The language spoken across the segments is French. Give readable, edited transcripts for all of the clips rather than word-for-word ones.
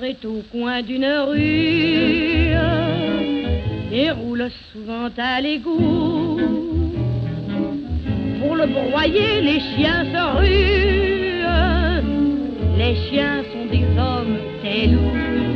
est au coin d'une rue et roule souvent à l'égout. Pour le broyer, les chiens se ruent. Les chiens sont des hommes, des loups.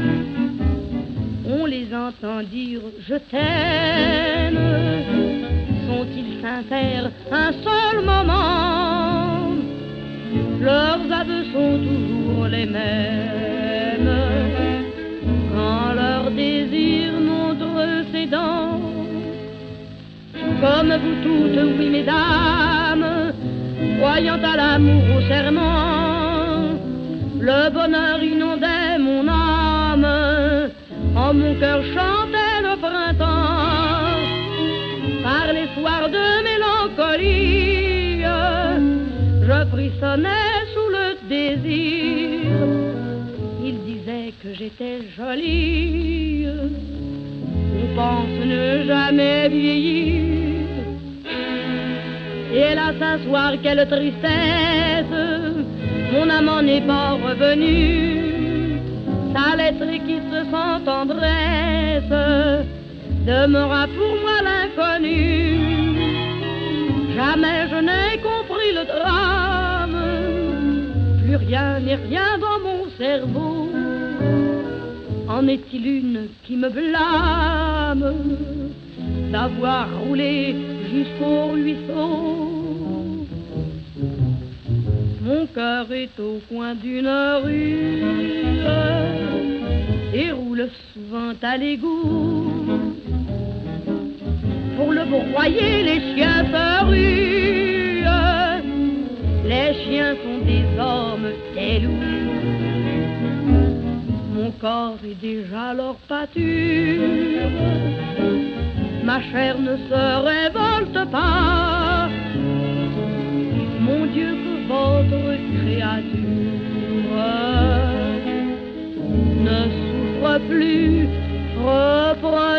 On les entend dire je t'aime. Sont-ils sincères un seul moment? Leurs aveux sont toujours les mêmes. Quand leur désir montre ses dents, comme vous toutes, oui mesdames, croyant à l'amour, au serment, le bonheur inondait mon âme, en mon cœur chantait le printemps. Par les soirs de mélancolie, je frissonnais sous le désir. Il disait que j'étais jolie, on pense ne jamais vieillir. Et hélas un soir, quelle tristesse, mon amant n'est pas revenu. Sa lettre écrite sans tendresse demeura pour moi l'inconnu. Jamais je n'ai compris le drame, plus rien n'est rien dans mon cerveau. En est-il une qui me blâme d'avoir roulé jusqu'au ruisseau? Mon cœur est au coin d'une rue et roule souvent à l'égout. Pour le broyer, les chiens se ruent. Les chiens sont des hommes, des loups. Mon corps est déjà leur pâture. Ma chair ne se révolte pas. Mon Dieu, que votre créature ne souffre plus, reprend